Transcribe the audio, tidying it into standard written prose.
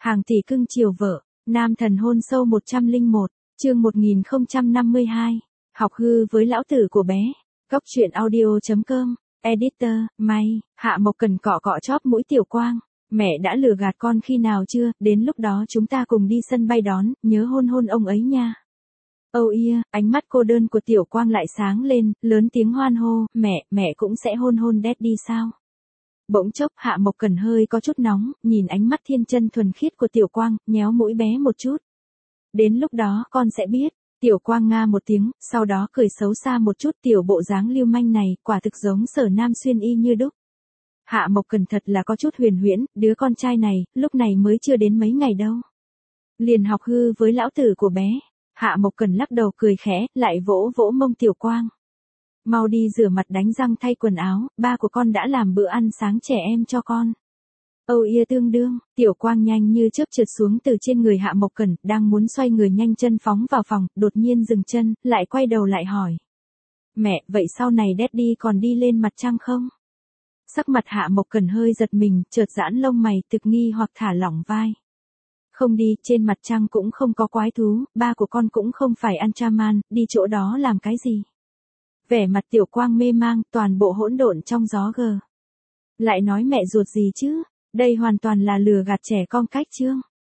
Hàng tỷ cưng chiều vợ, nam thần hôn sâu 101, chương 1052. Học hư với lão tử của bé. Góc truyện audio.com. Editor, May, Hạ Mộc Cần cọ cọ chóp mũi Tiểu Quang. Mẹ đã lừa gạt con khi nào chưa, đến lúc đó chúng ta cùng đi sân bay đón, nhớ hôn hôn ông ấy nha. Oh yeah, ánh mắt cô đơn của Tiểu Quang lại sáng lên, lớn tiếng hoan hô, mẹ cũng sẽ hôn hôn Daddy sao? Bỗng chốc Hạ Mộc Cần hơi có chút nóng, nhìn ánh mắt thiên chân thuần khiết của Tiểu Quang, nhéo mũi bé một chút. Đến lúc đó con sẽ biết. Tiểu Quang nga một tiếng, sau đó cười xấu xa một chút, tiểu bộ dáng lưu manh này, quả thực giống Sở Nam Xuyên y như đúc. Hạ Mộc Cần thật là có chút huyền huyễn, đứa con trai này, lúc này mới chưa đến mấy ngày đâu. Liền học hư với lão tử của bé. Hạ Mộc Cần lắc đầu cười khẽ, lại vỗ vỗ mông Tiểu Quang. Mau đi rửa mặt đánh răng thay quần áo, ba của con đã làm bữa ăn sáng trẻ em cho con. Oh yeah tương đương, Tiểu Quang nhanh như chớp trượt xuống từ trên người Hạ Mộc Cần, đang muốn xoay người nhanh chân phóng vào phòng, đột nhiên dừng chân, lại quay đầu lại hỏi. Mẹ, vậy sau này Daddy còn đi lên mặt trăng không? Sắc mặt Hạ Mộc Cần hơi giật mình, chợt giãn lông mày, thực nghi hoặc thả lỏng vai. Không đi, trên mặt trăng cũng không có quái thú, ba của con cũng không phải Ultraman, đi chỗ đó làm cái gì? Vẻ mặt Tiểu Quang mê mang, toàn bộ hỗn độn trong gió gờ. Lại nói mẹ ruột gì chứ? Đây hoàn toàn là lừa gạt trẻ con cách chương.